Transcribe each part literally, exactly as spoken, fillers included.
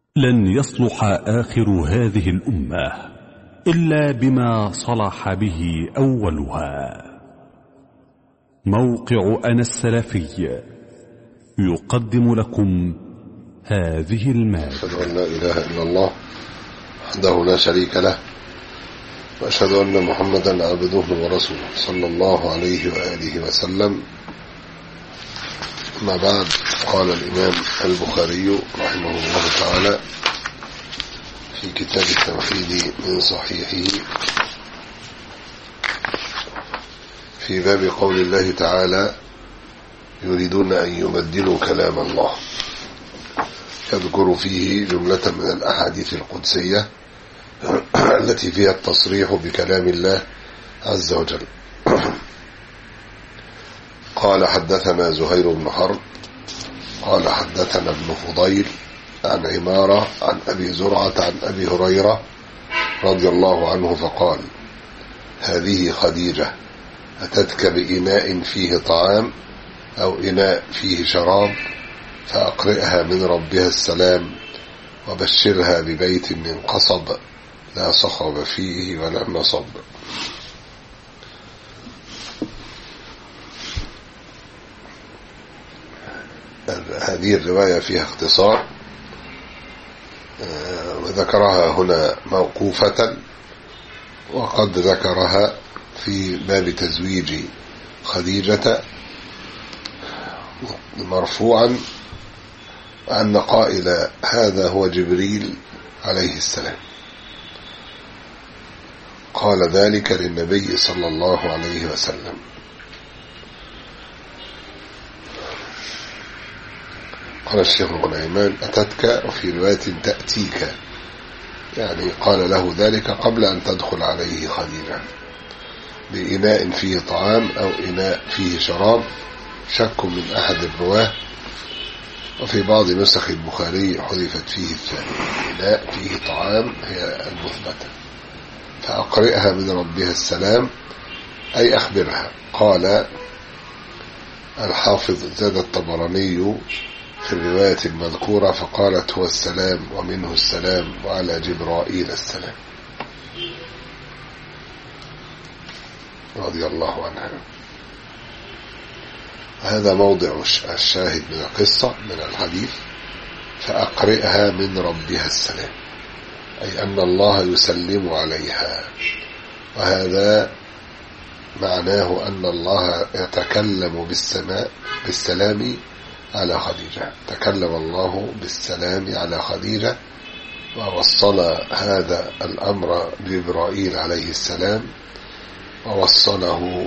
لن يصلح آخر هذه الأمة إلا بما صلح به أولها. موقع أنا السلفي يقدم لكم هذه المادة. أشهد أن لا إله إلا الله وحده لا شريك له، وأشهد أن محمدا عبده ورسوله صلى الله عليه وآله وسلم. ما بعد، قال الإمام البخاري رحمه الله تعالى في كتاب التوحيد من صحيحه في باب قول الله تعالى: يريدون أن يبدلوا كلام الله، يذكر فيه جملة من الأحاديث القدسية التي فيها التصريح بكلام الله عز وجل. قال: حدثنا زهير بن حرب قال حدثنا ابن فضيل عن عمارة عن أبي زرعة عن أبي هريرة رضي الله عنه فقال: هذه خديجة أتتك بإناء فيه طعام أو إناء فيه شراب، فأقرئها من ربها السلام، وبشرها ببيت من قصب لا صخب فيه ولا نصب. هذه الرواية فيها اختصار، وذكرها هنا موقوفة، وقد ذكرها في باب تزويج خديجة مرفوعا أن قائل هذا هو جبريل عليه السلام، قال ذلك للنبي صلى الله عليه وسلم. قال الشيخ ابن عثيمين: أتتك، وفي رواية تأتيك، يعني قال له ذلك قبل أن تدخل عليه خديجة، بإناء فيه طعام أو إناء فيه شراب، شك من أحد الرواه، وفي بعض نسخ البخاري حذفت فيه الثاني، إناء فيه طعام هي المثبتة. فأقرئها من ربها السلام أي أخبرها. قال الحافظ: زاد الطبراني في الرواية المذكورة فقالت: هو السلام ومنه السلام وعلى جبرائيل السلام، رضي الله عنها. هذا موضع الشاهد من القصة من الحديث: فأقرئها من ربها السلام، أي أن الله يسلم عليها، وهذا معناه أن الله يتكلم بالسماء بالسلام على خديجة. تكلم الله بالسلام على خديجة، ووصل هذا الأمر جبرائيل عليه السلام، ووصله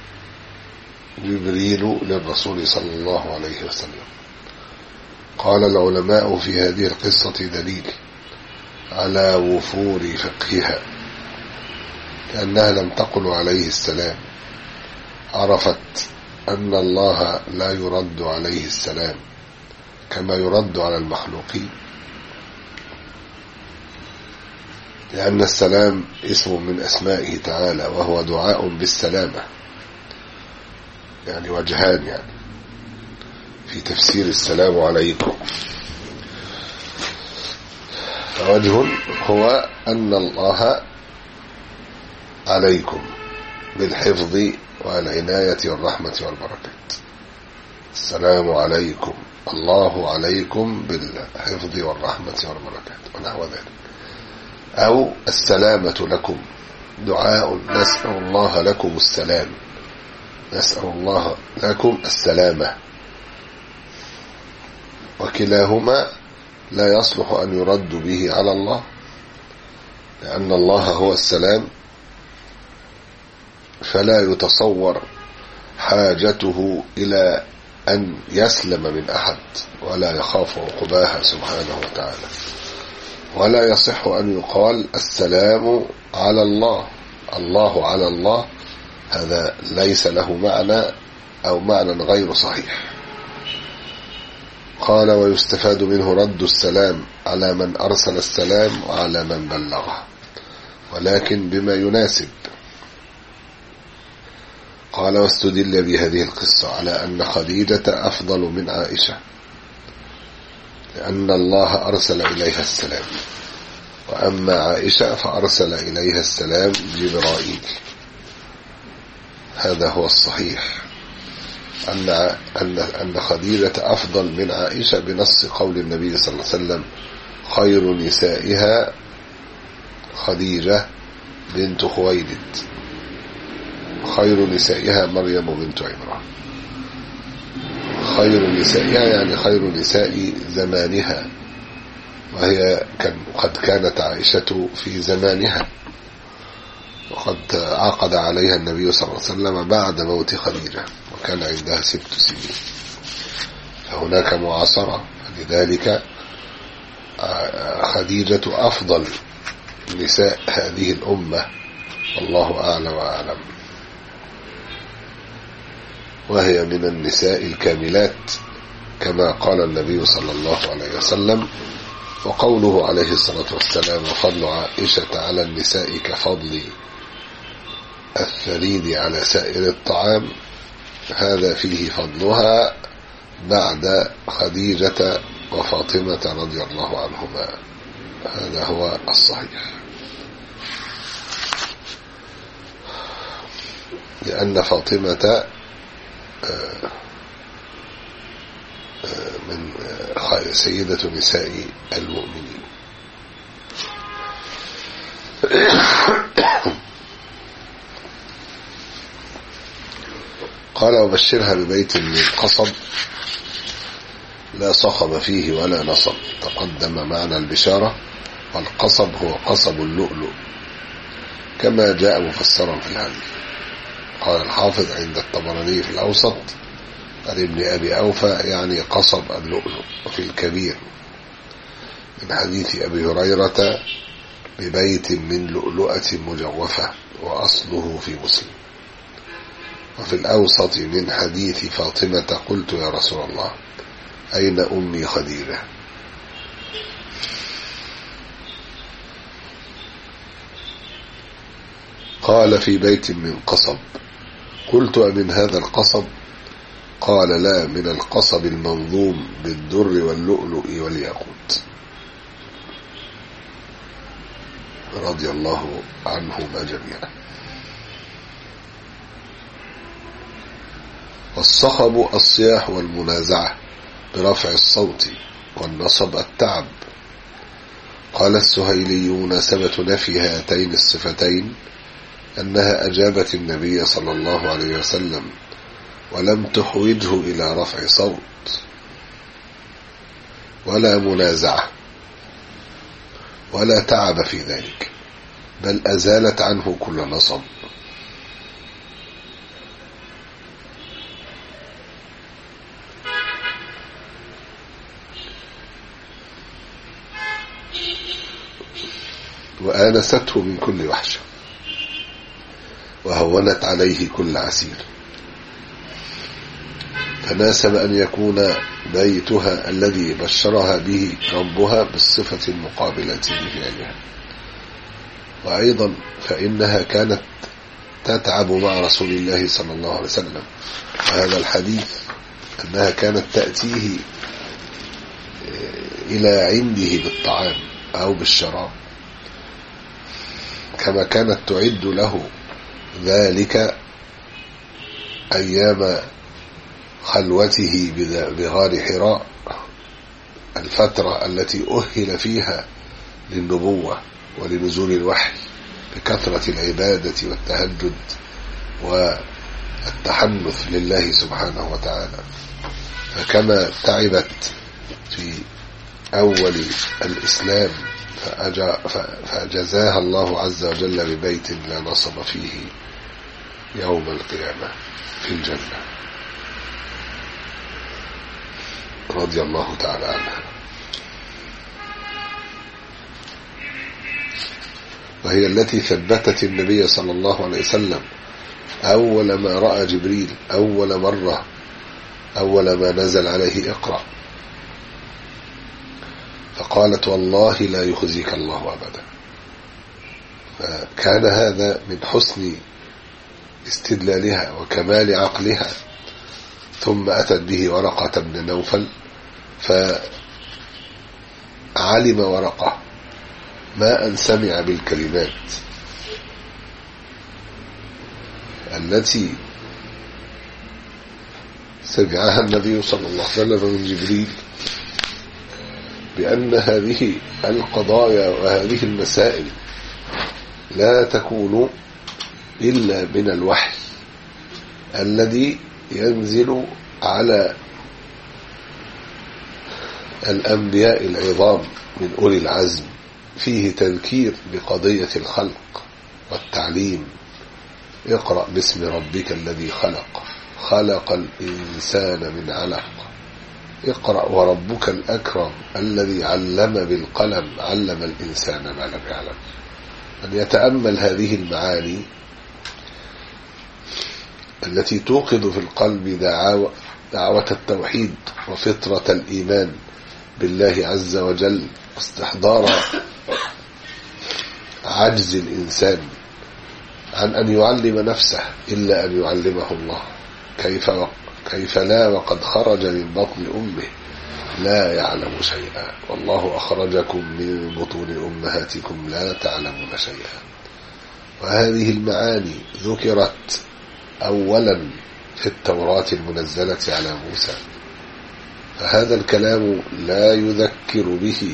جبريل للرسول صلى الله عليه وسلم. قال العلماء: في هذه القصة دليل على وفور فقهها، كأنها لم تقل عليه السلام، عرفت أن الله لا يرد عليه السلام كما يرد على المخلوقين، لأن السلام اسم من أسمائه تعالى، وهو دعاء بالسلامة، يعني وجهان يعني في تفسير السلام عليكم. فوجه هو أن الله عليكم بالحفظ والعناية والرحمة والبركات. السلام عليكم، الله عليكم بالحفظ والرحمة والبركات ونحو ذلك. أو السلامة لكم، دعاء نسأل الله لكم السلام، نسأل الله لكم السلامة، وكلاهما لا يصلح أن يرد به على الله، لأن الله هو السلام، فلا يتصور حاجته إلى أن يسلم من أحد ولا يخاف عقباها سبحانه وتعالى. ولا يصح أن يقال السلام على الله، الله على الله، هذا ليس له معنى أو معنى غير صحيح. قال: ويستفاد منه رد السلام على من أرسل السلام وعلى من بلغه، ولكن بما يناسب. قال: واستدل بهذه القصة على أن خديجة أفضل من عائشة، لأن الله أرسل إليها السلام، وأما عائشة فأرسل إليها السلام جبرائيل. هذا هو الصحيح، أن أن أن خديجة أفضل من عائشة بنص قول النبي صلى الله عليه وسلم: خير نسائها خديجة بنت خويلد، خير نسائها مريم بنت عمران. خير نسائها يعني خير نساء زمانها، وهي كان قد كانت عائشة في زمانها، وقد عقد عليها النبي صلى الله عليه وسلم بعد موت خديجة وكان عندها ست سنين، فهناك معاصرة، لذلك خديجة أفضل نساء هذه الأمة، والله أعلى وأعلم. وهي من النساء الكاملات كما قال النبي صلى الله عليه وسلم. وقوله عليه الصلاة والسلام: وفضل عائشة على النساء كفضل الثريد على سائر الطعام، هذا فيه فضلها بعد خديجة وفاطمة رضي الله عنهما. هذا هو الصحيح، لأن فاطمة من سيدة نساء المؤمنين. قال: وبشرها ببيت من قصب لا صخب فيه ولا نصب. تقدم معنى البشارة، والقصب هو قصب اللؤلؤ كما جاء مفسرا في الحديث. قال الحافظ عند الطبراني في الأوسط عن ابن أبي أوفى يعني قصب اللؤلؤ، وفي الكبير من حديث أبي هريرة ببيت من لؤلؤة مجوفة، وأصله في مسلم. وفي الأوسط من حديث فاطمة: قلت يا رسول الله أين أمي خديجة؟ قال: في بيت من قصب. قلت: أمن هذا القصب؟ قال: لا، من القصب المنظوم بالدر واللؤلؤ والياقوت. رضي الله عنهما جميعا. والصخب الصياح والمنازعة برفع الصوت، والنصب التعب. قال السهيلي: مناسبة نفي هاتين الصفتين أنها أجابت النبي صلى الله عليه وسلم ولم تحوجه إلى رفع صوت ولا منازعة ولا تعب في ذلك، بل أزالت عنه كل نصب. وآنسته من كل وحشة، وهونت عليه كل عسير، فناسب أن يكون بيتها الذي بشرها به ربها بالصفة المقابلة لفعلها. وأيضا فإنها كانت تتعب مع رسول الله صلى الله عليه وسلم، وهذا الحديث أنها كانت تأتيه إلى عنده بالطعام أو بالشراب، كما كانت تعد له ذلك أيام خلوته بغار حراء، الفترة التي أهل فيها للنبوة ولنزول الوحي بكثرة العبادة والتهجد والتحنث لله سبحانه وتعالى. فكما تعبت في أول الإسلام فجزاها الله عز وجل ببيت لا نصب فيه يوم القيامة في الجنة، رضي الله تعالى عنها. وهي التي ثبتت النبي صلى الله عليه وسلم أول ما رأى جبريل، أول مرة، أول ما نزل عليه اقرأ، فقالت: والله لا يخزيك الله أبدا. فكان هذا من حسن استدلالها وكمال عقلها. ثم أتت به ورقة بن نوفل علم ورقة ما أن سمع بالكلمات التي سمعها النبي صلى الله عليه وسلم من جبريل، بأن هذه القضايا وهذه المسائل لا تكون إلا من الوحي الذي ينزل على الأنبياء العظام من أولي العزم، فيه تذكير بقضية الخلق والتعليم. اقرأ باسم ربك الذي خلق، خلق الإنسان من علق، اقرأ وربك الأكرم الذي علم بالقلم، علم الإنسان ما لم يعلم. أن يتأمل هذه المعاني التي توقظ في القلب دعوة, دعوة التوحيد وفطرة الإيمان بالله عز وجل، واستحضار عجز الإنسان عن أن يعلم نفسه إلا أن يعلمه الله. كيف, و... كيف لا وقد خرج من بطن أمه لا يعلم شيئا، والله أخرجكم من بطون أمهاتكم لا تعلمون شيئا. وهذه المعاني ذكرت أولا في التوراة المنزلة على موسى، فهذا الكلام لا يذكر به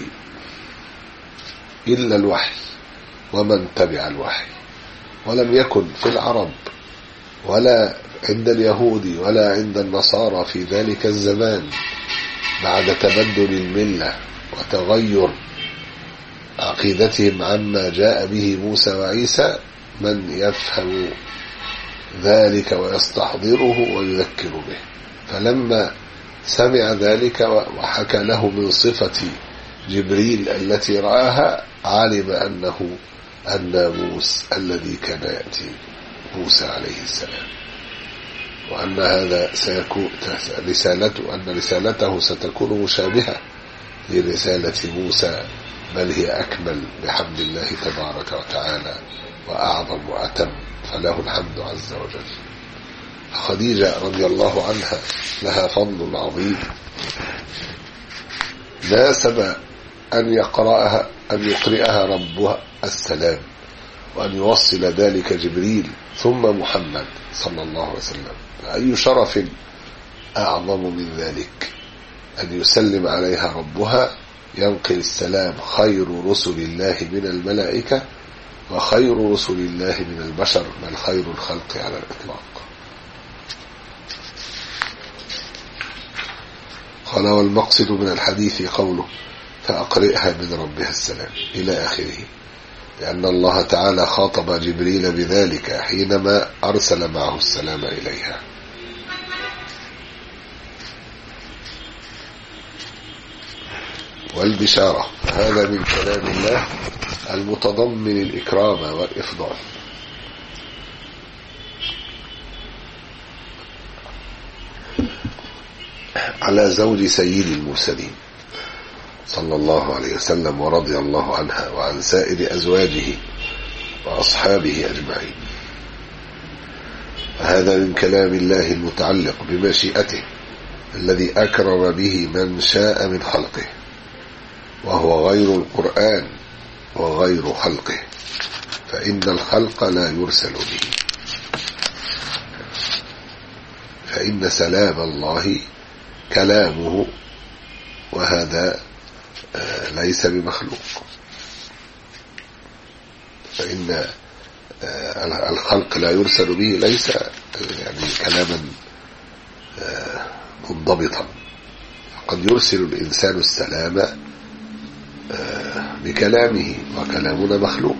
إلا الوحي ومن تبع الوحي. ولم يكن في العرب ولا عند اليهود ولا عند النصارى في ذلك الزمان بعد تبدل الملة وتغير عقيدتهم عما جاء به موسى وعيسى من يفهم ذلك ويستحضره ويذكر به. فلما سمع ذلك وحكى له من صفة جبريل التي رآها علم أنه الناموس الذي كان يأتي موسى عليه السلام، وأن هذا سيكون رسالته، أن رسالته ستكون مشابهة لرسالة موسى، بل هي أكمل بحمد الله تبارك وتعالى وأعظم وأتم، فله الحمد عز وجل. خديجة رضي الله عنها لها فضل عظيم، ناسب أن يقرأها أن يقرئها ربها السلام، وأن يوصل ذلك جبريل ثم محمد صلى الله عليه وسلم. أي شرف أعظم من ذلك أن يسلم عليها ربها، ينقل السلام خير رسل الله من الملائكة وخير رسل الله من البشر، بل خير الخلق على الإطلاق. قال والمقصد من الحديث قوله فأقرئها من ربها السلام إلى آخره، لأن الله تعالى خاطب جبريل بذلك حينما أرسل معه السلام إليها. والبشارة هذا من كلام الله المتضمن الإكرام والإفضال، على زوج سيد المرسلين صلى الله عليه وسلم ورضي الله عنها وعن سائر أزواجه وأصحابه أجمعين. هذا من كلام الله المتعلق بمشيئته الذي أكرم به من شاء من خلقه، وهو غير القرآن وغير خلقه، فإن الخلق لا يرسل به، فإن سلام الله كلامه، وهذا ليس بمخلوق، فإن الخلق لا يرسل به ليس يعني كلاما منضبطا. قد يرسل الإنسان السلام بكلامه وكلامنا مخلوق،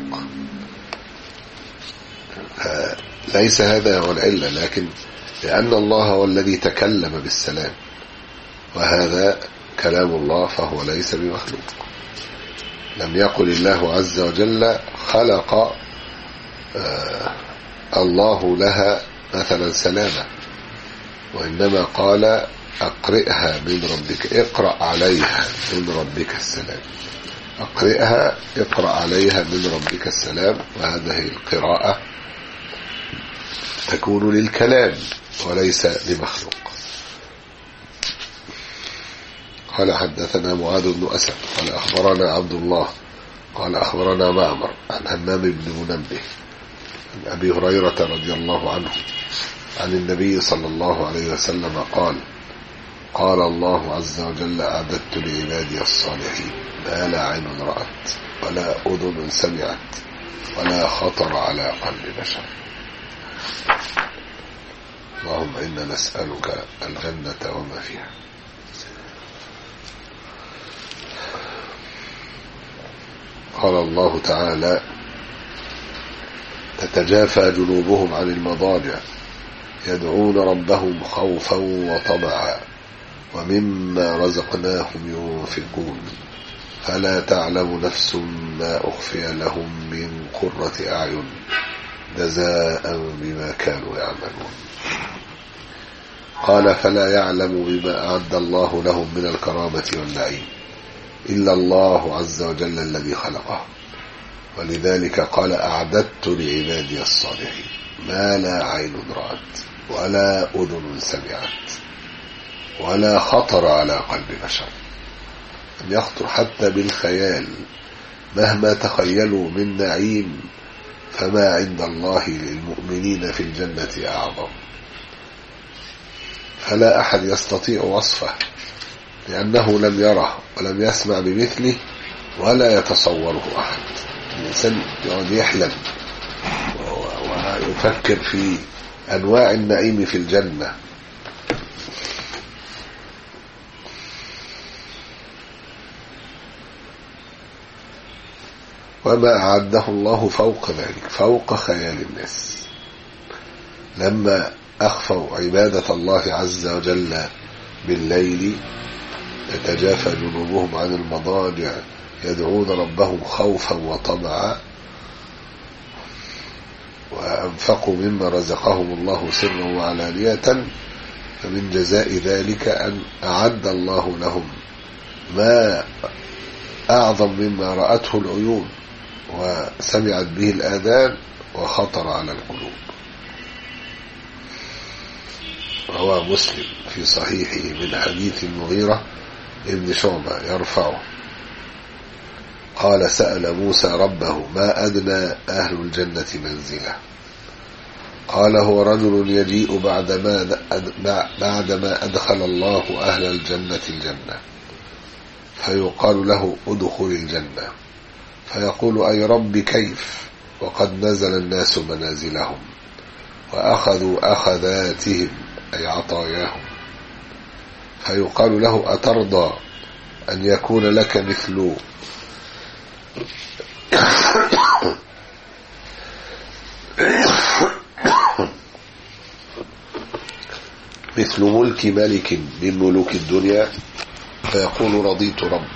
ليس هذا هو العلة، لكن لأن الله هو الذي تكلم بالسلام، وهذا كلام الله فهو ليس بمخلوق. لم يقل الله عز وجل خلق آه الله لها مثلا سلامة، وإنما قال أقرئها من ربك، اقرأ عليها من ربك السلام، أقرئها اقرأ عليها من ربك السلام. وهذه القراءة تكون للكلام وليس لمخلوق. قال حدثنا معاذ بن أسد قال أخبرنا عبد الله قال أخبرنا معمر عن همام بن منبه عن أبي هريرة رضي الله عنه عن النبي صلى الله عليه وسلم قال قال الله عز وجل أعددت لعبادي الصالحين ما لا عين رأت ولا أذن سمعت ولا خطر على قلب بشر. اللهم إنا نسألك الجنة وما فيها. قال الله تعالى تتجافى جنوبهم عن المضاجع يدعون ربهم خوفا وطمعا ومما رزقناهم ينفقون فلا تعلم نفس ما أخفي لهم من قرة أعين جزاء بما كانوا يعملون. قال فلا يعلم بما أعد الله لهم من الكرامة والنعيم إلا الله عز وجل الذي خلقه، ولذلك قال أعددت لعبادي الصالحين ما لا عين رأت ولا أذن سمعت ولا خطر على قلب بشر. أن يخطر حتى بالخيال مهما تخيلوا من نعيم فما عند الله للمؤمنين في الجنة أعظم، فلا أحد يستطيع وصفه لأنه لم يره ولم يسمع بمثله ولا يتصوره أحد. الإنسان يقعد يحلم ويفكر في أنواع النعيم في الجنة وما أعده الله فوق ذلك فوق خيال الناس. لما أخفوا عبادة الله عز وجل بالليل تتجافى جنوبهم عن المضاجع يدعون ربهم خوفا وطمعا وأنفقوا مما رزقهم الله سرا وعلانية، فمن جزاء ذلك أن أعد الله لهم ما أعظم مما رأته العيون وسمعت به الآذان وخطر على القلوب. رواه مسلم في صحيحه من حديث المغيرة ابن شعبة يرفعه قال سأل موسى ربه ما أدنى أهل الجنة منزله؟ قال هو رجل يجيء بعدما بعدما أدخل الله أهل الجنة الجنة فيقال له ادخل الجنة فيقول أي رب كيف وقد نزل الناس منازلهم وأخذوا أخذاتهم أي عطاياهم، فيقال له أترضى أن يكون لك مثل مثل ملك ملك من ملوك الدنيا؟ فيقول رضيت رب.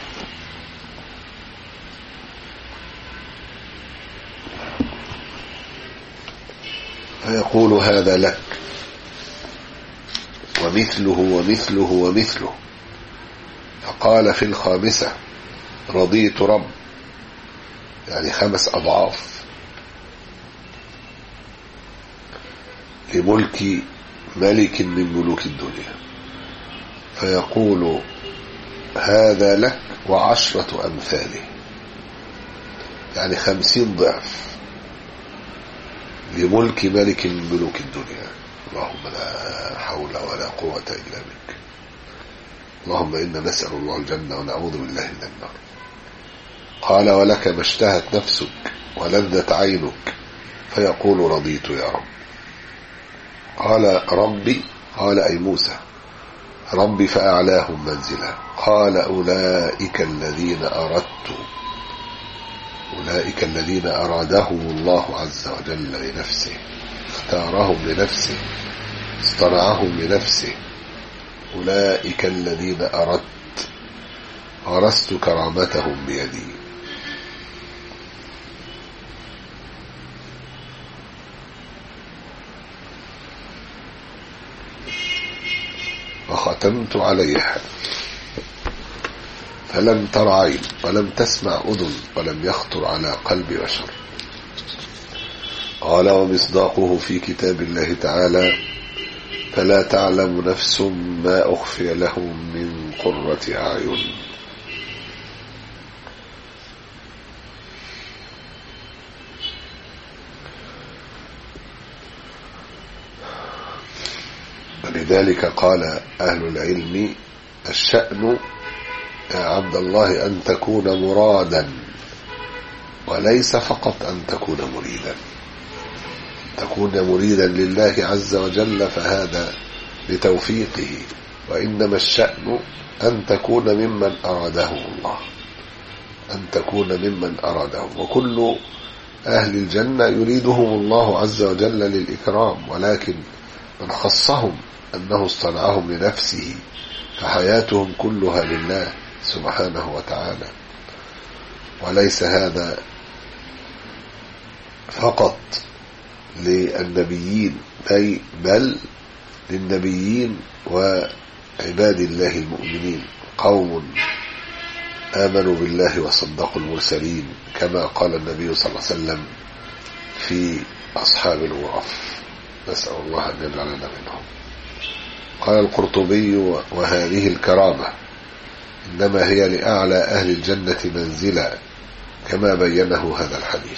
فيقول هذا لك ومثله ومثله ومثله. فقال في الخامسة رضيت رب يعني خمس أضعاف لملك ملك من ملوك الدنيا. فيقول هذا لك وعشرة أمثاله يعني خمسين ضعف لملك ملك من ملوك الدنيا. اللهم لا حول ولا قوة إلا بك. اللهم إنا نسأل الله الجنة ونعوذ بالله من النار. قال ولك ما اشتهت نفسك ولذت عينك؟ فيقول رضيت يا رب. قال ربي قال أي موسى ربي فأعلاهم منزلا. قال أولئك الذين أردت أولئك الذين أرادهم الله عز وجل لنفسه اختارهم لنفسه اصطنعهم لنفسه. أولئك الذين أردت غرست كرامتهم بيدي. وختمت عليها فلم تر عين ولم تسمع أذن ولم يخطر على قلب بشر. قال ومصداقه في كتاب الله تعالى فلا تعلم نفس ما أخفي لهم من قرة أعين. ولذلك قال أهل العلم: الشأن يا عبد الله أن تكون مرادا، وليس فقط أن تكون مريدا. تكون مريدا لله عز وجل فهذا بتوفيقه، وإنما الشأن أن تكون ممن أراده الله، أن تكون ممن أراده. وكل أهل الجنة يريدهم الله عز وجل للإكرام، ولكن من خصهم أنه اصطنعهم لنفسه، فحياتهم كلها لله سبحانه وتعالى. وليس هذا فقط للنبيين، بل للنبيين وعباد الله المؤمنين. قوم آمنوا بالله وصدقوا المرسلين، كما قال النبي صلى الله عليه وسلم في أصحاب الغرف، نسأل الله أن يجعلنا منهم. قال القرطبي: وهذه الكرامة إنما هي لأعلى أهل الجنة منزلا، كما بينه هذا الحديث.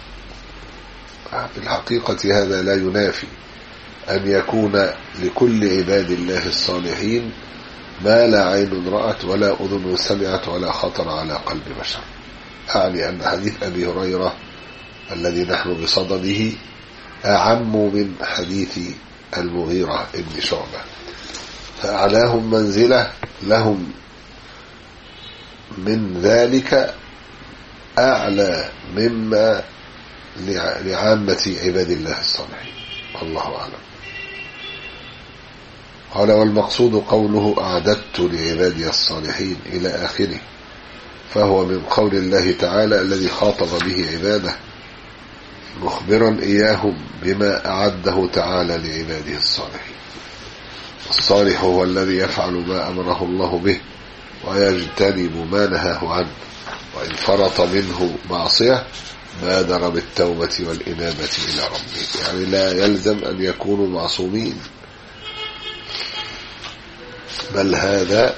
في الحقيقة هذا لا ينافي أن يكون لكل عباد الله الصالحين ما لا عين رأت ولا أذن سمعت ولا خطر على قلب بشر. أعني أن حديث أبي هريرة الذي نحن بصدده أعم من حديث المغيرة ابن شعبة، فأعلاهم منزلة لهم من ذلك أعلى مما لعامة عباد الله الصالحين، الله أعلم. قال: والمقصود قوله أعددت لعبادي الصالحين إلى آخره، فهو من قول الله تعالى الذي خاطب به عباده، مخبرا إياهم بما أعده تعالى لعباده الصالحين. الصالح هو الذي يفعل ما أمره الله به ويجتنب ما نهاه عنه، وإن فرط منه معصية بادر بالتوبة والإنابة إلى ربه. يعني لا يلزم أن يكونوا معصومين، بل هذا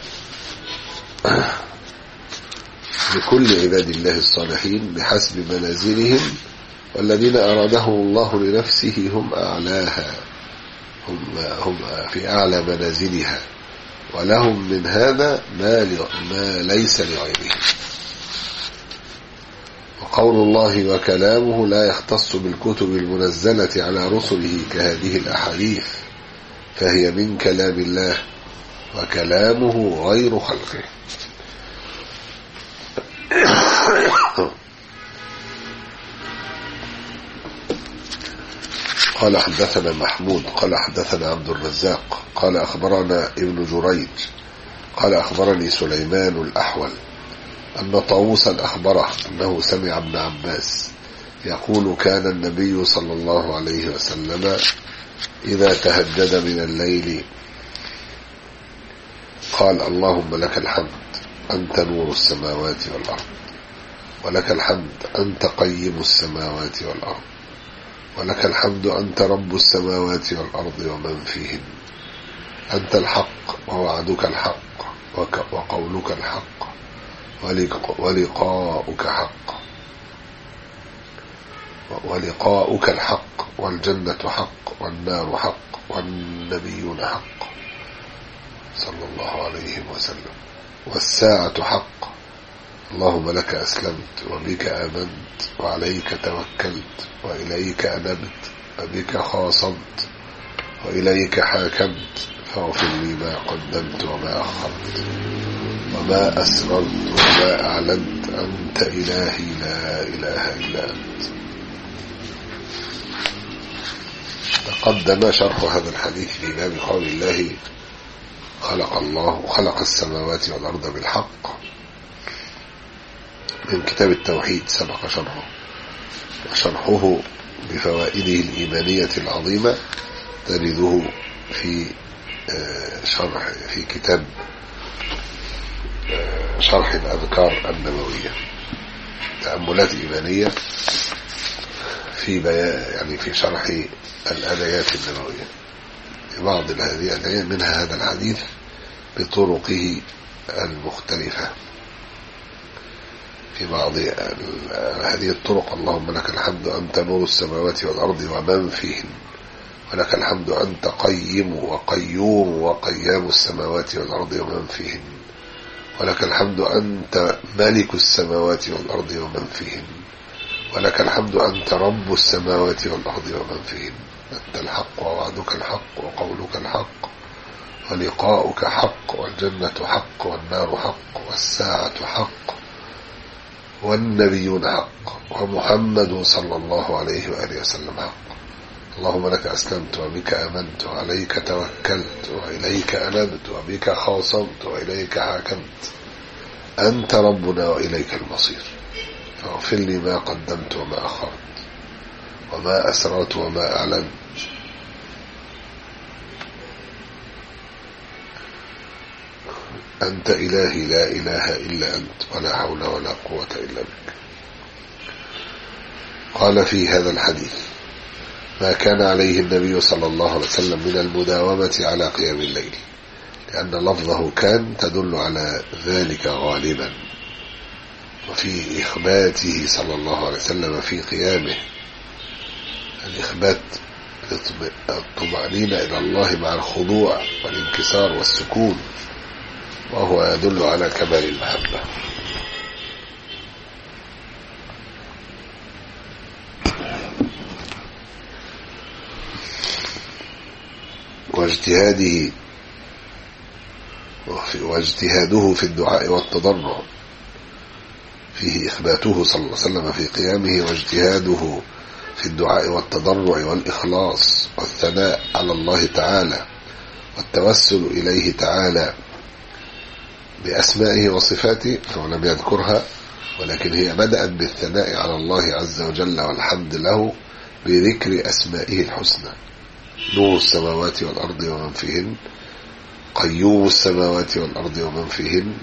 لكل عباد الله الصالحين بحسب منازلهم، والذين أرادهم الله لنفسه هم أعلاها، هم, هم في أعلى منازلها، ولهم من هذا ما, ما ليس لغيرهم. وقول الله وكلامه لا يختص بالكتب المنزلة على رسله كهذه الأحاديث، فهي من كلام الله، وكلامه غير خلقه. قال حدثنا محمود قال حدثنا عبد الرزاق قال أخبرنا ابن جريج قال أخبرني سليمان الأحول أن طاووسا أخبره أنه سمع ابن عباس يقول: كان النبي صلى الله عليه وسلم إذا تهجد من الليل قال: اللهم لك الحمد أنت نور السماوات والأرض، ولك الحمد أنت قيم السماوات والأرض، ولك الحمد أنت رب السماوات والأرض ومن فيهن، أنت الحق ووعدك الحق وقولك الحق ولقاؤك حق ولقاؤك الحق والجنة حق والنار حق والنبيون حق صلى الله عليه وسلم، والساعة حق. اللهم لك أسلمت وبك آمنت وعليك توكلت وإليك أنبت وبك خاصمت وإليك حاكمت، فاغفر لي ما قدمت وما أخرت وما أسررت وما أعلنت، أنت إلهي لا إله إلا أنت. تقدم شرح هذا الحديث في باب قول الله خلق الله خلق السماوات والأرض بالحق من كتاب التوحيد، سبق شرحه، وشرحه بفوائده الإيمانية العظيمة تجده في شرح في كتاب شرح الأذكار النبوية، تأملات إيمانية في بيان يعني في شرح الآيات النبوية. في بعض هذه الآية منها هذا الحديث بطرقه المختلفة. في بعض هذه الطرق: اللهم لك الحمد أنت نور السماوات والأرض ومن فيهن، ولك الحمد أنت قيم وقيوم وقيام السماوات والأرض ومن فيهن، ولك الحمد أنت ملك السماوات والأرض ومن فيهن، ولك الحمد أنت رب السماوات والأرض ومن فيهن، أنت الحق ووعدك الحق وقولك الحق ولقاؤك حق، والجنة حق والنار حق والساعة حق والنبيون حق ومحمد صلى الله عليه وآله وسلم حق. اللهم لك أسلمت وبك آمنت وعليك توكلت وإليك أنبت وبك خاصمت وإليك حاكمت، أنت ربنا وإليك المصير، فاغفر لي ما قدمت وما أخرت وما أسررت وما أعلنت، أنت إلهي لا إله إلا أنت ولا حول ولا قوة إلا بك. قال في هذا الحديث: ما كان عليه النبي صلى الله عليه وسلم من المداومة على قيام الليل، لأن لفظه كان تدل على ذلك غالبا، وفي إخباته صلى الله عليه وسلم في قيامه الإخبات الطمأنينة إلى الله مع الخضوع والانكسار والسكون، وهو يدل على كمال المحبة. واجتهاده واجتهاده في الدعاء والتضرع، فيه إخباته صلى الله عليه وسلم في قيامه واجتهاده في الدعاء والتضرع والإخلاص والثناء على الله تعالى والتوسل إليه تعالى بأسمائه وصفاته، فهو لم يذكرها، ولكن هي بدأت بالثناء على الله عز وجل والحمد له بذكر أسمائه الحسنى: نور السماوات والأرض ومن فيهن، قيوم السماوات والأرض ومن فيهن،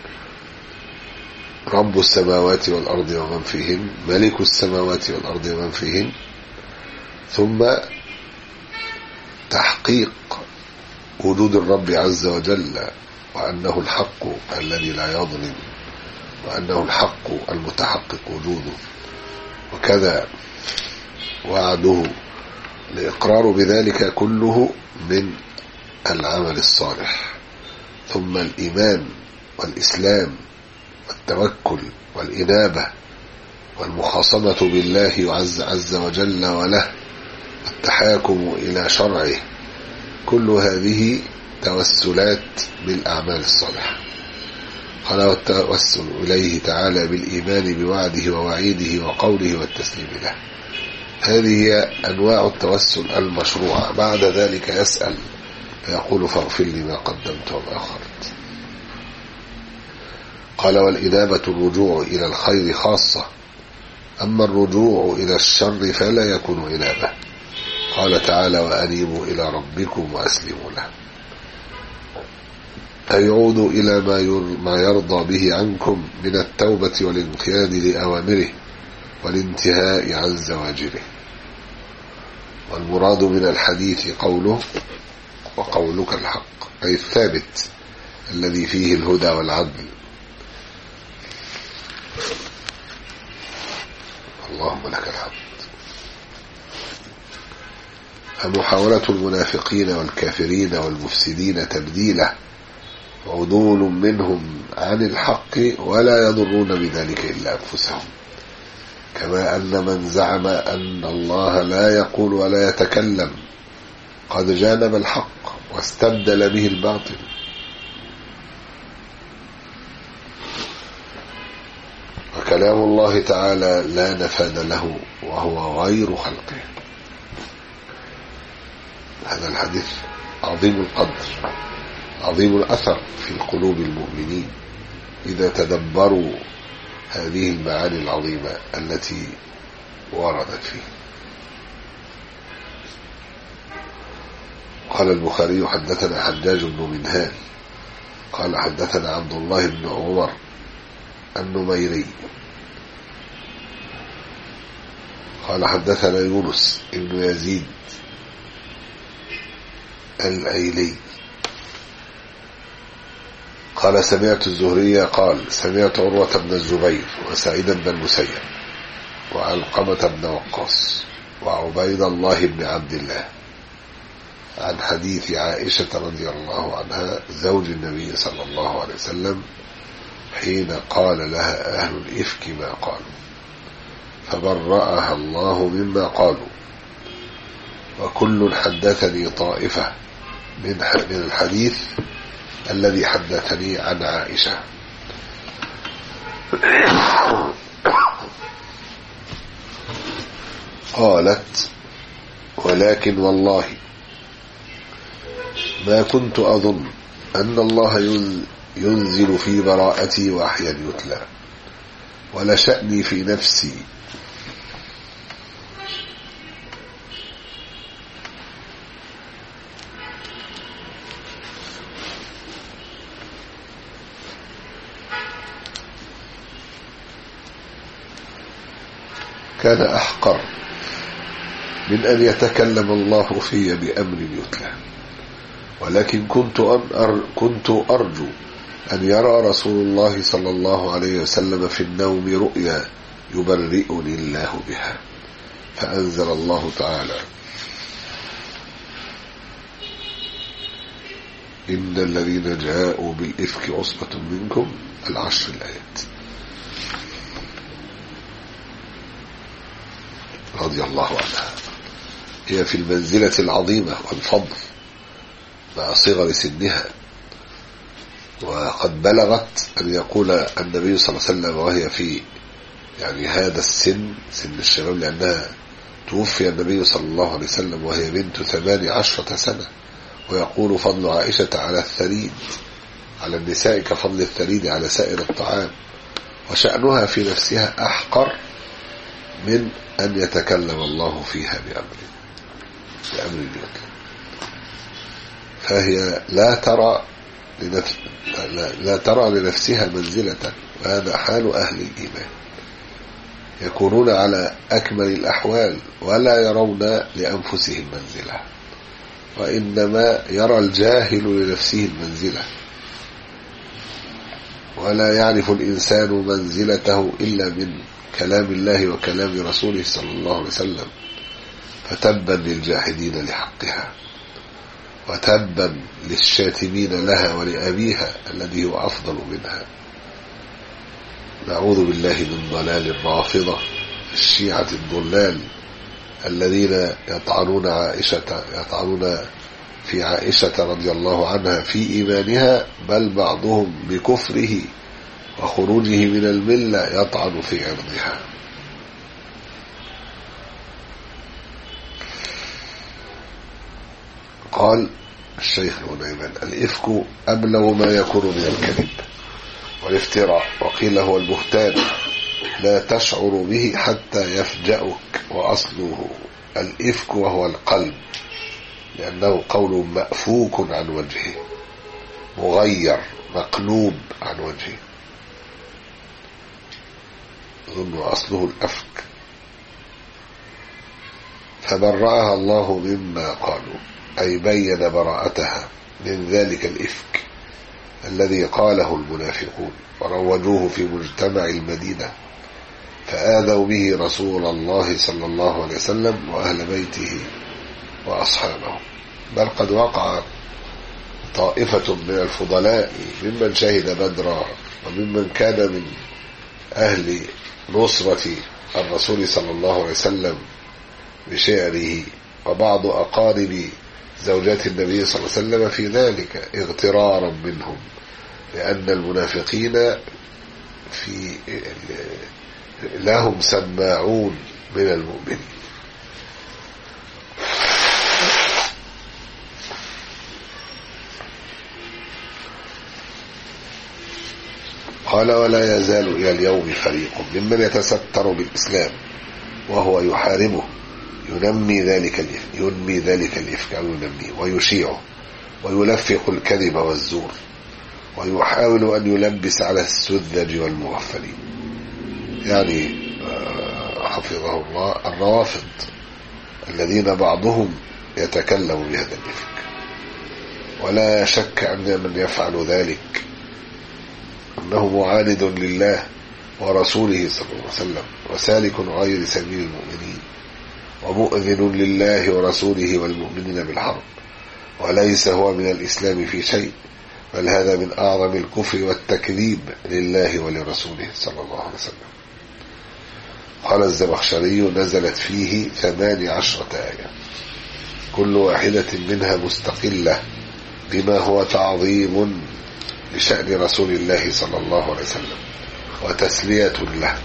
رب السماوات والأرض ومن فيهن، ملك السماوات والأرض ومن فيهن، ثم تحقيق وجود الرب عز وجل، وأنه الحق الذي لا يظلم، وأنه الحق المتحقق وجوده، وكذا وعده الإقرار بذلك كله من العمل الصالح، ثم الإيمان والإسلام والتوكل والإنابة والمخاصمة بالله عز, عز وجل وله والتحاكم إلى شرعه، كل هذه توسلات بالأعمال الصالحة. قال: والتوسل إليه تعالى بالإيمان بوعده ووعيده وقوله والتسليم له. هذه هي أنواع التوسل المشروعة. بعد ذلك يسأل فيقول: فاغفر لي ما قدمت وما أخرت. قال: والإنابة الرجوع إلى الخير خاصة، أما الرجوع إلى الشر فلا يكون إنابة. قال تعالى: وأنيبوا إلى ربكم وأسلموا له، أي يعودوا إلى ما يرضى به عنكم من التوبة والانقياد لأوامره والانتهاء عن زواجره. والمراد من الحديث قوله: وقولك الحق، أي الثابت الذي فيه الهدى والعدل. اللهم لك الحمد. فمحاولة المنافقين والكافرين والمفسدين تبديله عدول منهم عن الحق، ولا يضرون بذلك إلا أنفسهم، كما أن من زعم أن الله لا يقول ولا يتكلم قد جانب الحق واستبدل به الباطل. وكلام الله تعالى لا نفاد له وهو غير خلقه. هذا الحديث عظيم القدر عظيم الأثر في قلوب المؤمنين إذا تدبروا هذه المعاني العظيمة التي وردت فيه. قال البخاري: حدثنا حجاج بن منهال قال: حدثنا عبد الله بن عمر النميري قال: حدثنا يونس بن يزيد الأيلي قال سمعت الزهري قال سمعت عروة بن الزبير وسعيد بن المسيب وعلقمة بن وقاص وعبيد الله بن عبد الله عن حديث عائشة رضي الله عنها زوج النبي صلى الله عليه وسلم حين قال لها أهل الإفك ما قالوا فبرأها الله مما قالوا وكل حدثني طائفة من الحديث الذي حدثني عن عائشة. قالت ولكن والله ما كنت أظن أن الله ينزل في براءتي وحيا يتلى ولا شأني في نفسي كان أحقر من أن يتكلم الله في بأمر يتلى ولكن كنت أر كنت أرجو أن يرى رسول الله صلى الله عليه وسلم في النوم رؤيا يبرئني الله بها فأنزل الله تعالى إن الذين جاءوا بالإفك عصبة منكم العشر الآيات رضي الله عنها. هي في المنزلة العظيمة والفضل مع صغر سنها وقد بلغت أن يقول النبي صلى الله عليه وسلم وهي في يعني هذا السن سن الشباب لأنها توفي النبي صلى الله عليه وسلم وهي بنت ثمان عشرة سنة ويقول فضل عائشة على الثريد على النساء كفضل الثريد على سائر الطعام وشأنها في نفسها أحقر من أن يتكلم الله فيها بأمر بأمر يتلى فهي لا ترى لنفس لا, لا ترى لنفسها منزلة وهذا حال أهل الإيمان يكونون على أكمل الأحوال ولا يرون لأنفسهم منزلة وإنما يرى الجاهل لنفسه المنزلة ولا يعرف الإنسان منزلته إلا من كلام الله وكلام رسوله صلى الله عليه وسلم فتبا للجاحدين لحقها وتبا للشاتمين لها ولأبيها الذي هو أفضل منها. نعوذ بالله من ضلال الرافضة الشيعة الضلال الذين يطعنون عائشة يطعنون في عائشة رضي الله عنها في إيمانها بل بعضهم بكفره وخروجه من الملة يطعن في عرضها. قال الشيخ الغنيمان الإفك أبلغ ما يكون من الكذب والافتراء وقيل هو البهتان لا تشعر به حتى يفجأك وأصله الإفك وهو القلب لأنه قول مأفوك عن وجهه مغير مقلوب عن وجهه ظن أصله الأفك فبرأها الله مما قالوا أي بين براءتها من ذلك الإفك الذي قاله المنافقون وروجوه في مجتمع المدينة فآذوا به رسول الله صلى الله عليه وسلم وأهل بيته وأصحابه بل قد وقع طائفة من الفضلاء ممن شهد بدرا وممن كان من أهل نصرة الرسول صلى الله عليه وسلم بشعره وبعض أقارب زوجات النبي صلى الله عليه وسلم في ذلك اغترارا منهم لأن المنافقين في لهم سماعون من المؤمنين. قال ولا يزال إلى اليوم فريق ممن يتستر بالإسلام وهو يحاربه ينمي ذلك الإفك ينمي ذلك الإفك أو ينميه ويشيعه ويلفق الكذب والزور ويحاول أن يلبس على السذج والمغفلين يعني حفظه الله الروافض الذين بعضهم يتكلم بهذا الإفك ولا شك أن من يفعل ذلك أنه معاند لله ورسوله صلى الله عليه وسلم وسالك غير سبيل المؤمنين ومؤذن لله ورسوله والمؤمنين بالحرب، وليس هو من الإسلام في شيء، بل هذا من أعظم الكفر والتكذيب لله ولرسوله صلى الله عليه وسلم. قال الزمخشري: نزلت فيه ثمان عشرة آية، كل واحدة منها مستقلة بما هو تعظيم لشأن رسول الله صلى الله عليه وسلم وتسلية له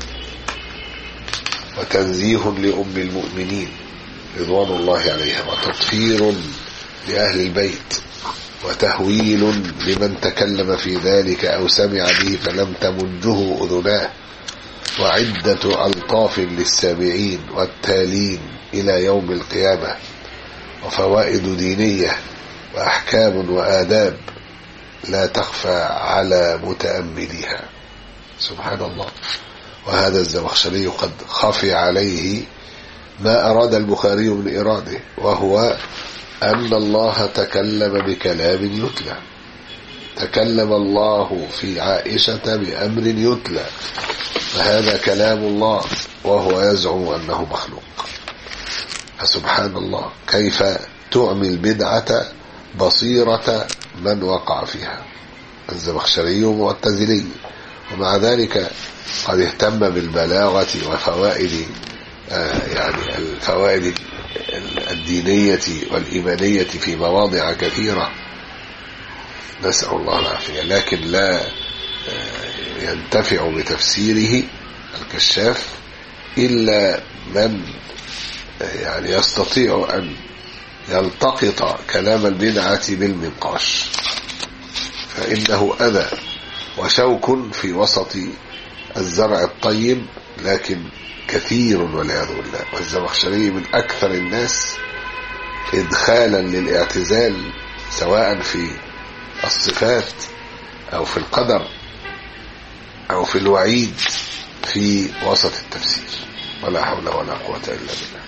وتنزيه لأم المؤمنين رضوان الله عليها وتطهير لأهل البيت وتهويل لمن تكلم في ذلك أو سمع به فلم تمجه أذناه وعدة ألطاف للسامعين والتالين إلى يوم القيامة وفوائد دينية وأحكام وآداب لا تخفى على متأمليها. سبحان الله. وهذا الزمخشري قد خفي عليه ما أراد البخاري من إراده، وهو أن الله تكلم بكلام يتلى، تكلم الله في عائشة بأمر يتلى، فهذا كلام الله وهو يزعم أنه مخلوق. فسبحان الله، كيف تعمي البدعة بصيرة من وقع فيها. الزمخشري معتزلي، ومع ذلك قد اهتم بالبلاغة وفوائد آه يعني الفوائد الدينية والإيمانية في مواضع كثيرة، نسأل الله العافية، لكن لا آه ينتفع بتفسيره الكشاف إلا من آه يعني يستطيع أن يلتقط كلام البدعة بالمنقاش، فإنه أذى وشوك في وسط الزرع الطيب، لكن كثير والعياذ بالله. والزمخشري من أكثر الناس إدخالا للاعتزال سواء في الصفات أو في القدر أو في الوعيد في وسط التفسير، ولا حول ولا قوة إلا بالله.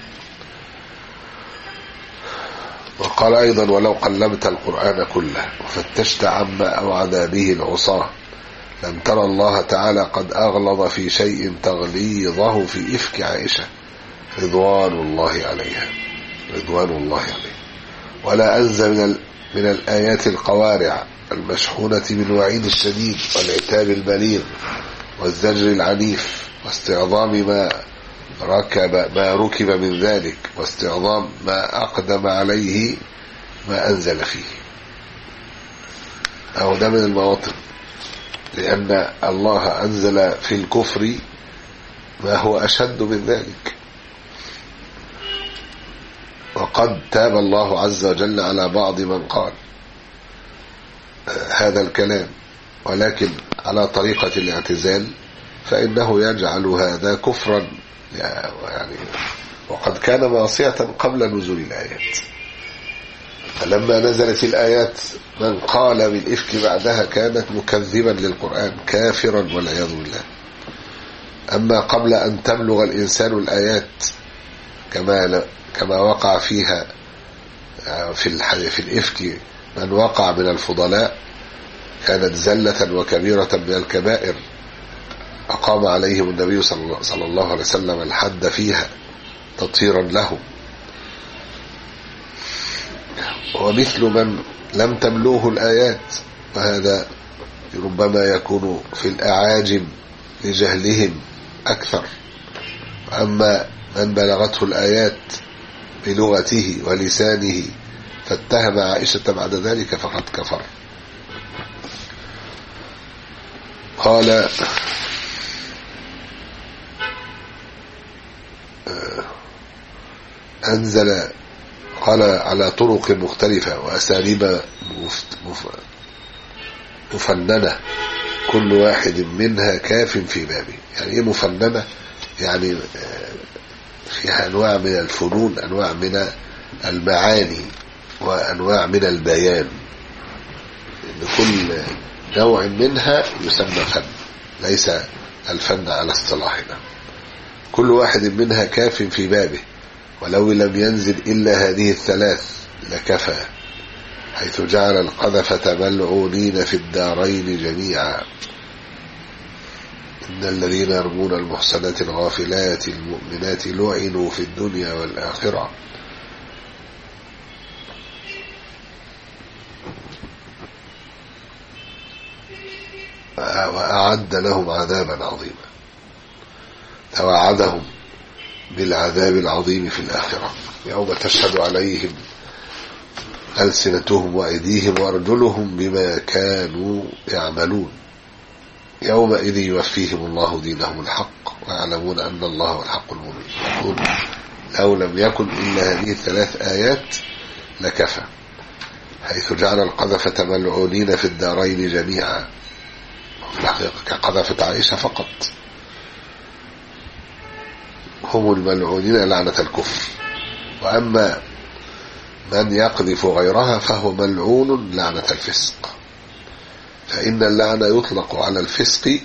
وقال أيضا: ولو قلبت القرآن كله وفتشت عما أوعد به العصاة لم ترى الله تعالى قد أغلظ في شيء تغليظه في إفك عائشة رضوان الله عليها رضوان الله عليه، ولا أنزل من, من الآيات القوارع المشحونة بالوعيد الشديد والعتاب البليغ والزجر العنيف واستعظام ما ركب ما ركب من ذلك واستعظام ما أقدم عليه ما أنزل فيه. أو ده من المواطن، لأن الله أنزل في الكفر ما هو أشد من ذلك، وقد تاب الله عز وجل على بعض من قال هذا الكلام، ولكن على طريقة الاعتزال فإنه يجعل هذا كفرا يعني، وقد كان معصية قبل نزول الآيات. فلما نزلت الآيات من قال بالإفك بعدها كانت مكذبا للقرآن كافرا والعياذ بالله. أما قبل أن تبلغ الإنسان الآيات كما كما وقع فيها في في الإفك من وقع من الفضلاء، كانت زلة وكبيرة من الكبائر أقام عليهم النبي صلى الله عليه وسلم الحد فيها تطهيرا لهم. ومثل من لم تبلغه الآيات، وهذا ربما يكون في الأعاجم لجهلهم أكثر، أما من بلغته الآيات بلغته ولسانه فاتهم عائشة بعد ذلك فقد كفر. قال أنزل قال على طرق مختلفة وأساليب مفننة كل واحد منها كاف في بابه. يعني إيه مفننة؟ يعني فيها أنواع من الفنون، أنواع من المعاني وأنواع من البيان، إن كل نوع منها يسمى فن، ليس الفن على اصطلاحنا. كل واحد منها كاف في بابه، ولو لم ينزل إلا هذه الثلاث لكفى. حيث جعل القذفة ملعونين في الدارين جميعا. إن الذين يرمون المحصنات الغافلات المؤمنات لعنوا في الدنيا والآخرة وأعد لهم عذابا عظيما. توعدهم بالعذاب العظيم في الآخرة يوم تشهد عليهم ألسنتهم وأيديهم وأرجلهم بما كانوا يعملون يومئذ يوفيهم الله دينهم الحق ويعلمون أن الله هو الحق المبين. يقول لو لم يكن إلا هذه الثلاث آيات لكفى، حيث جعل القذفة ملعونين في الدارين جميعا، في الحقيقة كقذفة عائشة فقط، هم الملعونين لعنة الكفر، وأما من يقذف غيرها فهو ملعون لعنة الفسق. فإن اللعنة يطلق على الفسق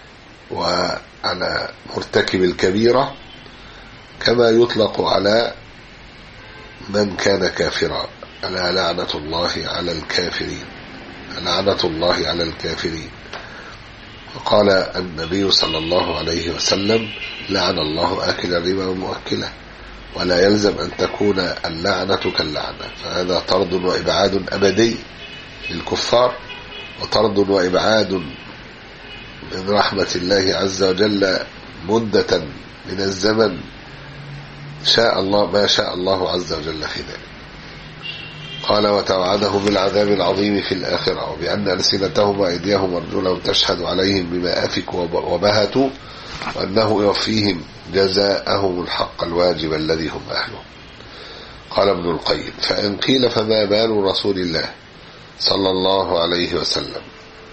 وعلى مرتكب الكبيرة كما يطلق على من كان كافرا. ألا لعنة الله على الكافرين، لعنة الله على الكافرين. وقال النبي صلى الله عليه وسلم لعن الله آكل الربا ومؤكله، ولا يلزم أن تكون اللعنة كاللعنة، فهذا طرد وإبعاد أبدي للكفار، وطرد وإبعاد من رحمة الله عز وجل مدة من الزمن شاء الله ما شاء الله عز وجل في ذلك. قال وتوعدهم بالعذاب العظيم في الآخرة، وبأن ألسنتهم وأيديهم وأرجلهم تشهد عليهم بما أفكوا وبهتوا، وأنه يوفيهم جزاءهم الحق الواجب الذي هم أهله. قال ابن القيم فإن قيل فما بال رسول الله صلى الله عليه وسلم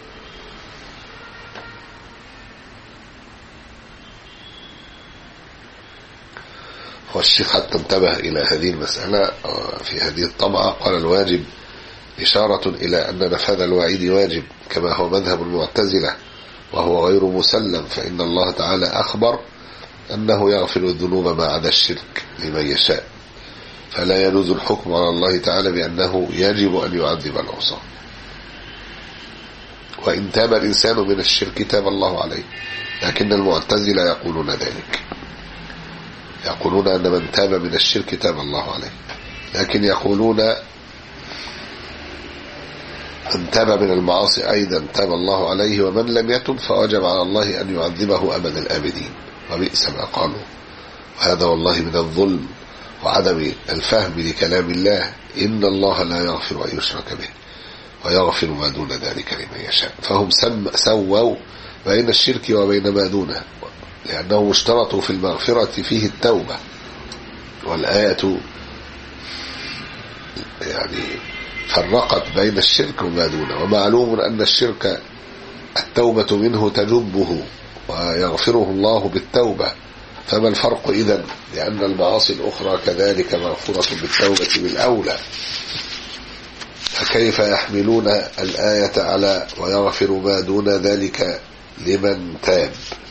والشيخ حتى انتبه إلى هذه المسألة في هذه الطبعة. قال الواجب إشارة إلى أن نفاذ الوعيد واجب كما هو مذهب المعتزلة وهو غير مسلم، فإن الله تعالى أخبر أنه يغفر الذنوب ما عدا الشرك لمن يشاء، فلا يجوز الحكم على الله تعالى بأنه يجب أن يعذب العصاة. وإن تاب الإنسان من الشرك تاب الله عليه، لكن المعتزلة يقولون ذلك، يقولون أن من تاب من الشرك تاب الله عليه، لكن يقولون من تاب من المعاصي أيضا تاب الله عليه، ومن لم يتب فوجب على الله أن يعذبه أبد الآبدين، وبئس ما قالوا. وهذا والله من الظلم وعدم الفهم لكلام الله. إن الله لا يغفر أن يشرك به ويغفر ما دون ذلك لمن يشاء. فهم سووا بين الشرك وبين ما دونه، لأنهم اشترطوا في المغفرة فيه التوبة، والآية يعني فرقت بين الشرك وما دونه. ومعلوم أن الشرك التوبة منه تجبه ويغفره الله بالتوبة، فما الفرق إذن؟ لأن المعاصي الأخرى كذلك مغفورة بالتوبة بالأولى، فكيف يحملون الآية على ويغفر ما دون ذلك لمن تاب؟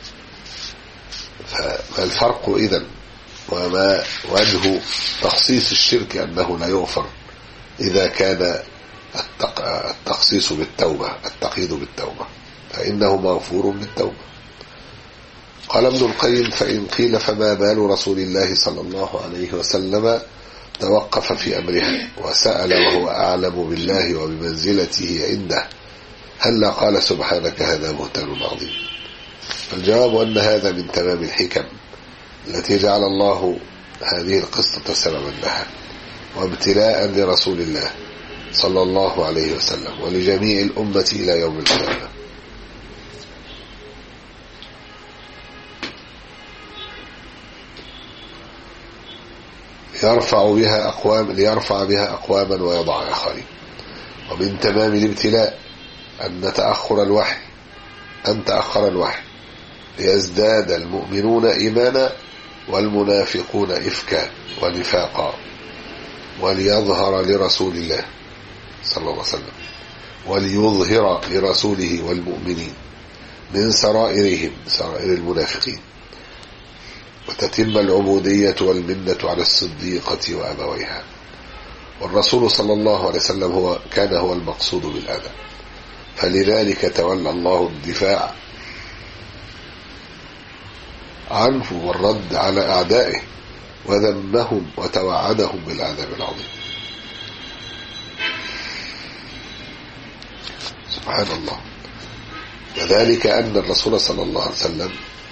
فما الفرق إذن؟ وما وجه تخصيص الشرك أنه لا يغفر إذا كان التخصيص بالتوبة، التقييد بالتوبة، فإنه مغفور بالتوبة. قال ابن القيم فإن قيل فما بال رسول الله صلى الله عليه وسلم توقف في أمرها وسأل وهو أعلم بالله وبمنزلته عنده، هل قال سبحانك هذا بهتان عظيم؟ الجواب أن هذا من تمام الحكم التي جعل الله هذه القصة سببا لها وابتلاء لرسول الله صلى الله عليه وسلم ولجميع الأمة إلى يوم القيامة. يرفع بها أقوام ليرفع بها أقواما ويضع آخرين. ومن تمام الابتلاء أن تأخر الوحي أن تأخر الوحي ليزداد المؤمنون إيمانا والمنافقون إفكا ونفاقا، وليظهر لرسول الله صلى الله عليه وسلم وليظهر لرسوله والمؤمنين من سرائرهم سرائر المنافقين، وتتم العبودية والمنة على الصديقة وأبويها. والرسول صلى الله عليه وسلم هو كان هو المقصود بالأذى، فلذلك تولى الله الدفاع عنه والرد على أعدائه وذمهم وتوعدهم بالعذاب العظيم. سبحان الله. وذلك أن الرسول صلى الله عليه وسلم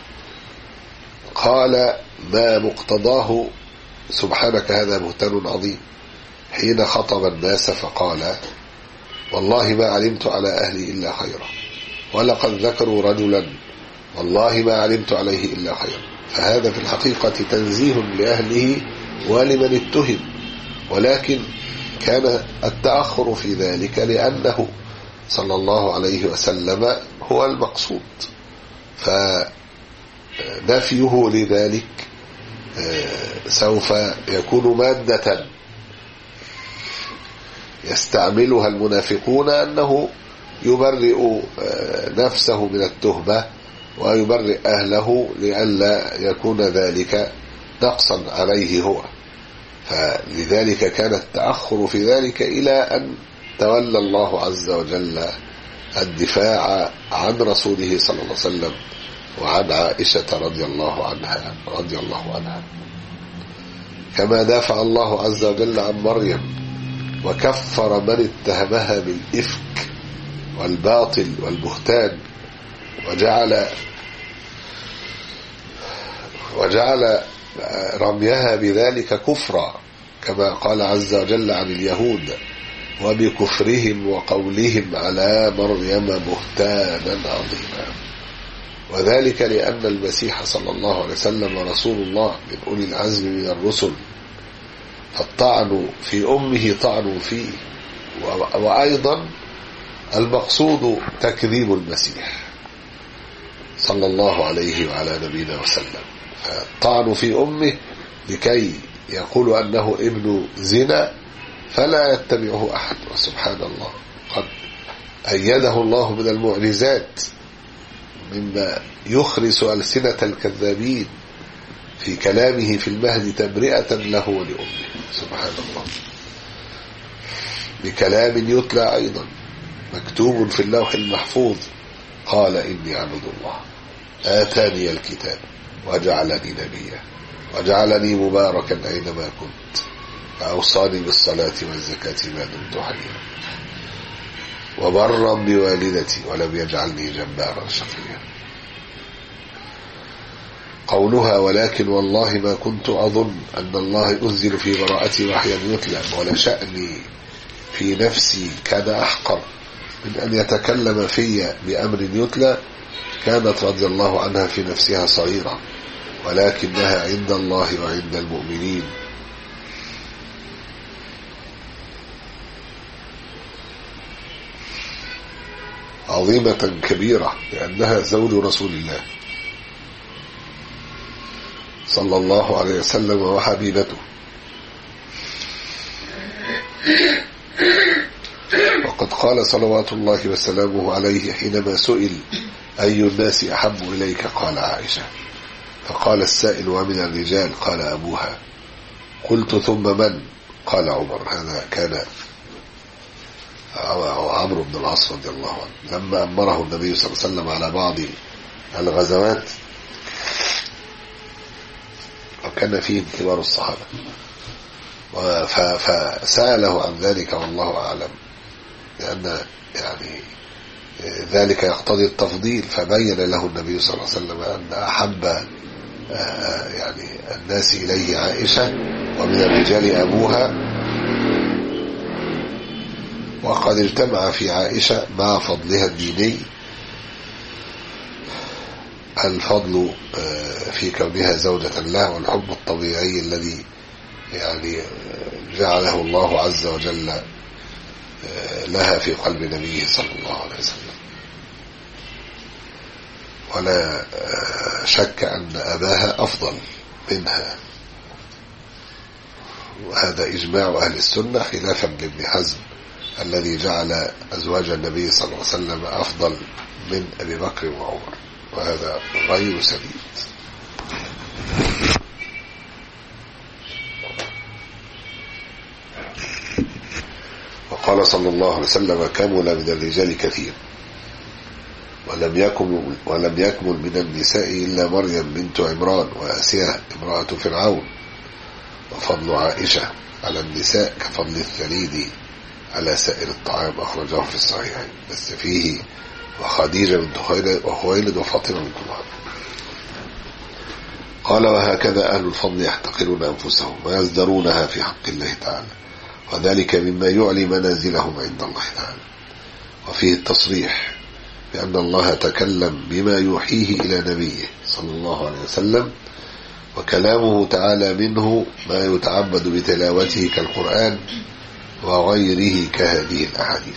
قال ما مقتضاه سبحانك هذا بهتان عظيم حين خطب الناس فقال والله ما علمت على أهلي إلا خيرا، ولقد ذكروا رجلا والله ما علمت عليه إلا خيرا. فهذا في الحقيقة تنزيه لأهله ولمن اتهم، ولكن كان التأخر في ذلك لأنه صلى الله عليه وسلم هو المقصود، فنفيه لذلك سوف يكون مادة يستعملها المنافقون أنه يبرئ نفسه من التهمة ويبرئ أهله لئلا يكون ذلك نقصا عليه هو. فلذلك كان التأخر في ذلك إلى أن تولى الله عز وجل الدفاع عن رسوله صلى الله عليه وسلم وعن عائشة رضي الله عنها رضي الله عنها كما دافع الله عز وجل عن مريم وكفر من اتهمها بالإفك والباطل والبهتان وجعل وجعل رميها بذلك كفرا، كما قال عز وجل عن اليهود وبكفرهم وقولهم على مريم بهتانا عظيما. وذلك لأن المسيح صلى الله عليه وسلم رسول الله من أولي العزم من الرسل، فالطعن في أمه طعن فيه، وأيضا المقصود تكذيب المسيح صلى الله عليه وعلى نبينا وسلم. فالطعن في أمه لكي يقول أنه ابن زنا فلا يتبعه أحد. وسبحان الله قد أيده الله من المعجزات مما يخرس ألسنة الكذابين في كلامه في المهد تبرئة له ولأمه سبحان الله، بكلام يتلى أيضا مكتوب في اللوح المحفوظ قال إني عبد الله آتاني الكتاب وجعلني نبيا وجعلني مباركا أينما كنت وأوصاني بالصلاة والزكاة ما دمت حيا وبرا بوالدتي ولم يجعلني جبارا شقيا. قولها ولكن والله ما كنت أظن أن الله ينزل في براءتي وحيا يتلى ولا شأني في نفسي كان أحقر من أن يتكلم في بأمر يتلى. كانت رضي الله عنها في نفسها صغيرة ولكنها عند الله وعند المؤمنين عظيمة كبيرة، لأنها زوج رسول الله صلى الله عليه وسلم وحبيبته. وقد قال صلوات الله وسلامه عليه حينما سئل أي الناس أحب إليك قال عائشة، فقال السائل ومن الرجال قال أبوها، قلت ثم من؟ قال عمر. هذا كان عمرو بن العاص رضي الله عنه لما أمره النبي صلى الله عليه وسلم على بعض الغزوات وكان فيهم كبار الصحابة، فسأله عن ذلك والله أعلم، لأن يعني ذلك يقتضي التفضيل، فبين له النبي صلى الله عليه وسلم أن أحب يعني الناس إليه عائشة ومن الرجال أبوها، وقد اجتمع في عائشة مع فضلها الديني الفضل في كونها زوجة له والحب الطبيعي الذي يعني جعله الله عز وجل لها في قلب نبيه صلى الله عليه وسلم. ولا شك أن أباها أفضل منها، وهذا إجماع أهل السنة خلافا لابن حزم الذي جعل أزواج النبي صلى الله عليه وسلم أفضل من أبي بكر وعمر، وهذا غير سديد. قال صلى الله عليه وسلم: كمل من الرجال كثير ولم يكمل, ولم يكمل من النساء إلا مريم بنت عمران وآسيا امرأة فرعون، وفضل عائشة على النساء كفضل الثريد على سائر الطعام، أخرجه في الصحيحين. بس فيه وخديجة بنت خويلد وفاطمة بنت محمد. قال: وهكذا أهل الفضل يحتقرون أنفسهم ويزدرونها في حق الله تعالى، وذلك مما يعلي منازلهم عند الله تعالى. وفيه التصريح بأن الله تكلم بما يوحيه إلى نبيه صلى الله عليه وسلم، وكلامه تعالى منه ما يتعبد بتلاوته كالقرآن وغيره كهذه الأحاديث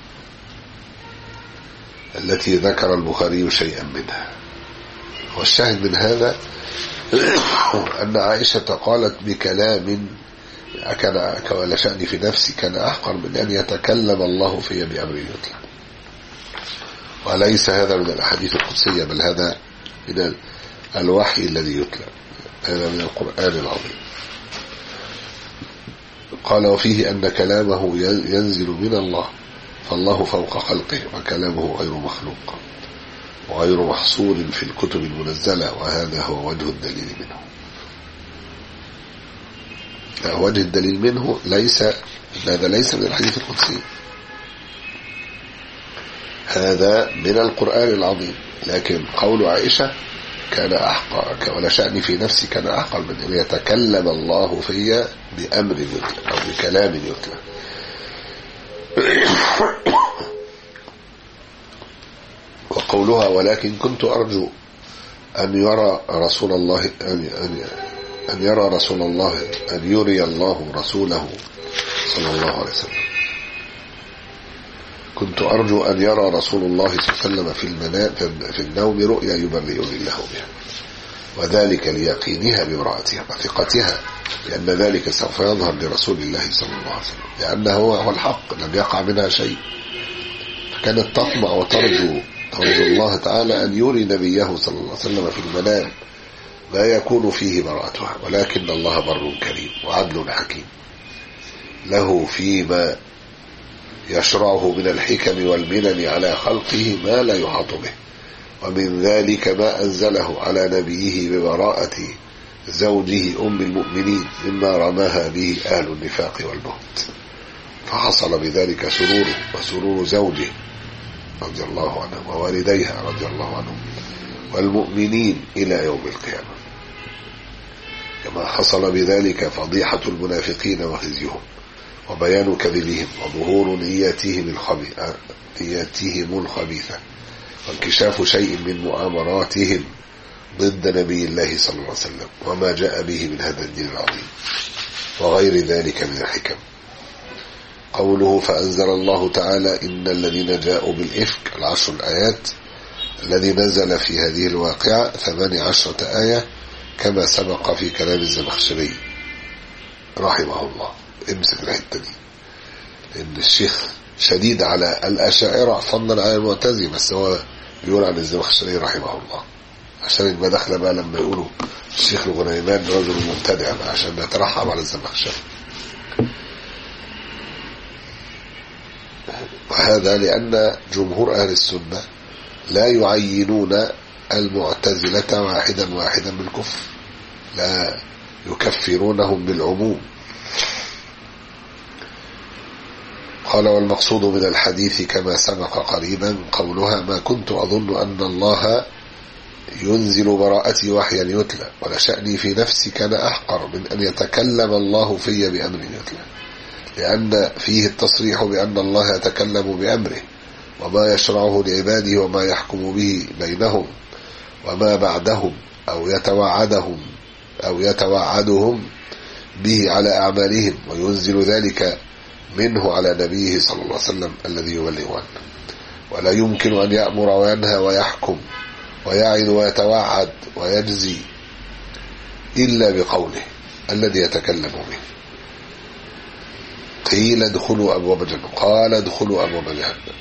التي ذكر البخاري شيئا منها. والشاهد من هذا أن عائشة قالت بكلام كان ولا شأني في نفسي كان أحقر من أن يتكلم الله في بأمر يتلى. وليس هذا من الأحاديث القدسية، بل هذا من الوحي الذي يتلى، هذا من القرآن العظيم. قال: وفيه أن كلامه ينزل من الله، فالله فوق خلقه وكلامه غير مخلوق وغير محصور في الكتب المنزلة، وهذا هو وجه الدليل منه. وجه الدليل منه ليس هذا ليس من الحديث القدسي، هذا من القرآن العظيم. لكن قول عائشة كان أحقر ولا شأني في نفسي كان أحقر من أن يتكلم الله في بأمر يتلى أو بكلام يتلى. وقولها: ولكن كنت أرجو أن يرى رسول الله أن, أن, أن يرى رسول الله أن يري الله رسوله صلى الله عليه وسلم. كنت أرجو أن يرى رسول الله صلى الله عليه وسلم في المنام في النوم رؤيا يبرئني الله بها، وذلك ليقينها بامرأتها وثقتها لأن ذلك سوف يظهر لرسول الله صلى الله عليه وسلم، لأنه هو الحق لم يقع منها شيء. فكانت تطمع وترجو ترجو الله تعالى أن يري نبيه صلى الله عليه وسلم في المنام ما يكون فيه براءتها، ولكن الله بر كريم وعدل حكيم له فيما يشرعه من الحكم والمنن على خلقه ما لا يحاط به، ومن ذلك ما أنزله على نبيه ببراءة زوجه أم المؤمنين مما رماها به أهل النفاق والبهت، فحصل بذلك سروره وسرور زوجه رضي الله عنه ووالديها رضي الله عنهم والمؤمنين إلى يوم القيامة، كما حصل بذلك فضيحة المنافقين وخزيهم وبيان كذبهم وظهور نياتهم الخبيثة نياتهم الخبيثة وانكشاف شيء من مؤامراتهم ضد نبي الله صلى الله عليه وسلم وما جاء به من هذا الدين العظيم وغير ذلك من الحكم. قوله: فأنزل الله تعالى إن الذين جاءوا بالإفك العشر الآيات الذي نزل في هذه الواقعة ثمان عشرة آية كما سبق في كلام الزمخشري رحمه الله. امسك الحتة دي لأن الشيخ شديد على الأشاعرة فضلا على المعتزلة، بس هو بيقول عن الزمخشري رحمه الله عشان يبقى داخله بقى لما يقولوا الشيخ الغنيمان رجل مبتدع عشان نترحم على الزمخشري. وهذا لأن جمهور أهل السنة لا يعينون المعتزلة واحدا واحدا بالكفر، لا يكفرونهم بالعموم. قال: والمقصود من الحديث كما سبق قريبا قولها: ما كنت أظن أن الله ينزل براءتي وحيا يتلى ولا شأني في نفسي كان أحقر من أن يتكلم الله في بأمر يتلى، لأن فيه التصريح بأن الله يتكلم بأمره وما يشرعه لعباده وما يحكم به بينهم وما بعدهم أو يتوعدهم أو يتوعدهم به على أعمالهم، وينزل ذلك منه على نبيه صلى الله عليه وسلم الذي يبلغ عنه. ولا يمكن أن يأمر وينهى ويحكم ويعد ويتوعد ويجزي إلا بقوله الذي يتكلم به. قيل: ادخلوا أبواب جهنم، قال: ادخلوا أبواب جهنم.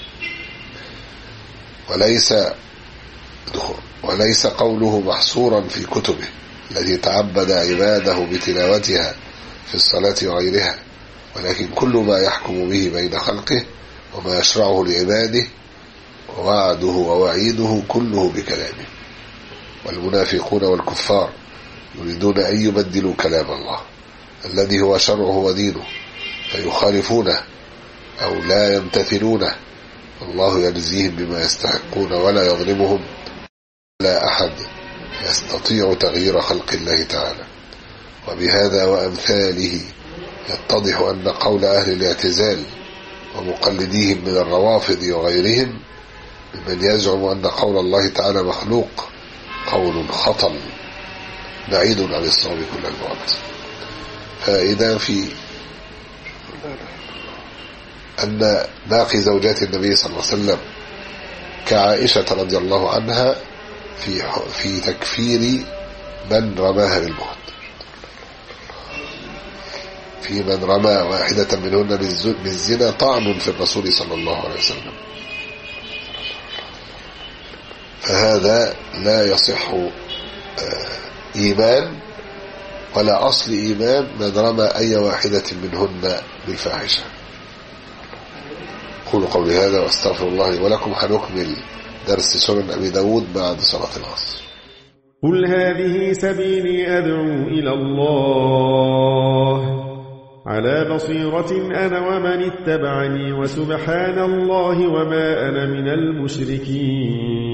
وليس وليس قوله محصورا في كتبه التي تعبد عباده بتلاوتها في الصلاة وغيرها، ولكن كل ما يحكم به بين خلقه وما يشرعه لعباده ووعده ووعيده كله بكلامه. والمنافقون والكفار يريدون أن يبدلوا كلام الله الذي هو شرعه ودينه فيخالفونه أو لا يمتثلونه، الله يجزيهم بما يستحقون ولا يظلمهم. لا أحد يستطيع تغيير خلق الله تعالى. وبهذا وأمثاله يتضح أن قول أهل الاعتزال ومقلديهم من الروافض وغيرهم ممن يزعم أن قول الله تعالى مخلوق قول خطل بعيد عن الصواب كل البعد. فإذا في أن باقي زوجات النبي صلى الله عليه وسلم كعائشة رضي الله عنها في في تكفير من رماها بالبهت، في من رمى واحدة منهن بالزنا طعن في الرسول صلى الله عليه وسلم. فهذا لا يصح إيمان ولا أصل إيمان من رمى أي واحدة منهن بالفاحشة. قولوا قولي هذا واستغفر الله ولكم. هنكمل درس سنن أبي داود بعد صلاة العصر. قل هذه سبيلي أدعو إلى الله على بصيرة أنا ومن اتبعني وسبحان الله وما أنا من المشركين.